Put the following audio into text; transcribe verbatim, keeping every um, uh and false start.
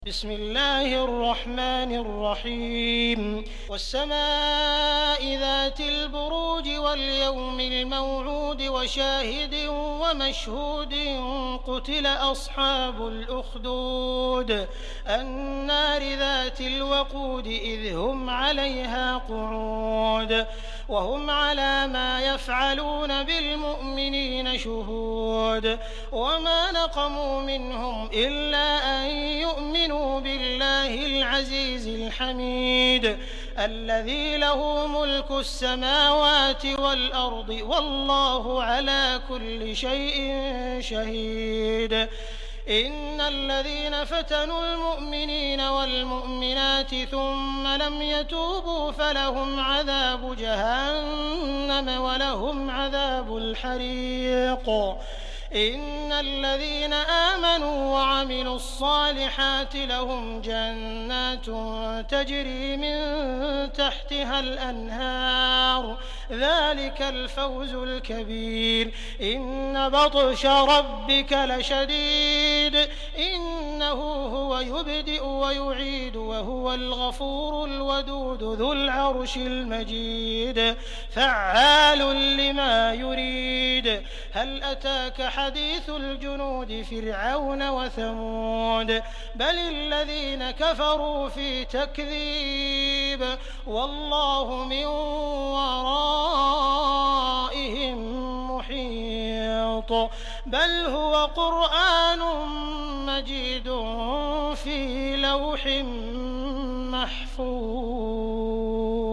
بسم الله الرحمن الرحيم والسماء ذات البروج واليوم الموعود وشاهد ومشهود قتل أصحاب الأخدود النار ذات الوقود إذ هم عليها قعود وهم على ما يفعلون بالمؤمنين شهود وما نقموا منهم إلا أن يؤمنوا بالله العزيز الحميد الذي له ملك السماوات والأرض والله على كل شيء شهيد إن الذين فتنوا المؤمنين والمؤمنات ثم لم يتوبوا فلهم عذاب جهنم ولهم عذاب الحريق إن الذين آمنوا وعملوا الصالحات لهم جنات تجري من تحتها الأنهار ذلك الفوز الكبير إن بطش ربك لشديد إنه هو يبدئ ويعيد وهو الغفور الودود ذو العرش المجيد فعال لما يريد هل أتاك حديث الجنود فرعون وثمود بل الذين كفروا في تكذيب والله من ورائهم محيط بل هو قرآن مجيد في لوح محفوظ.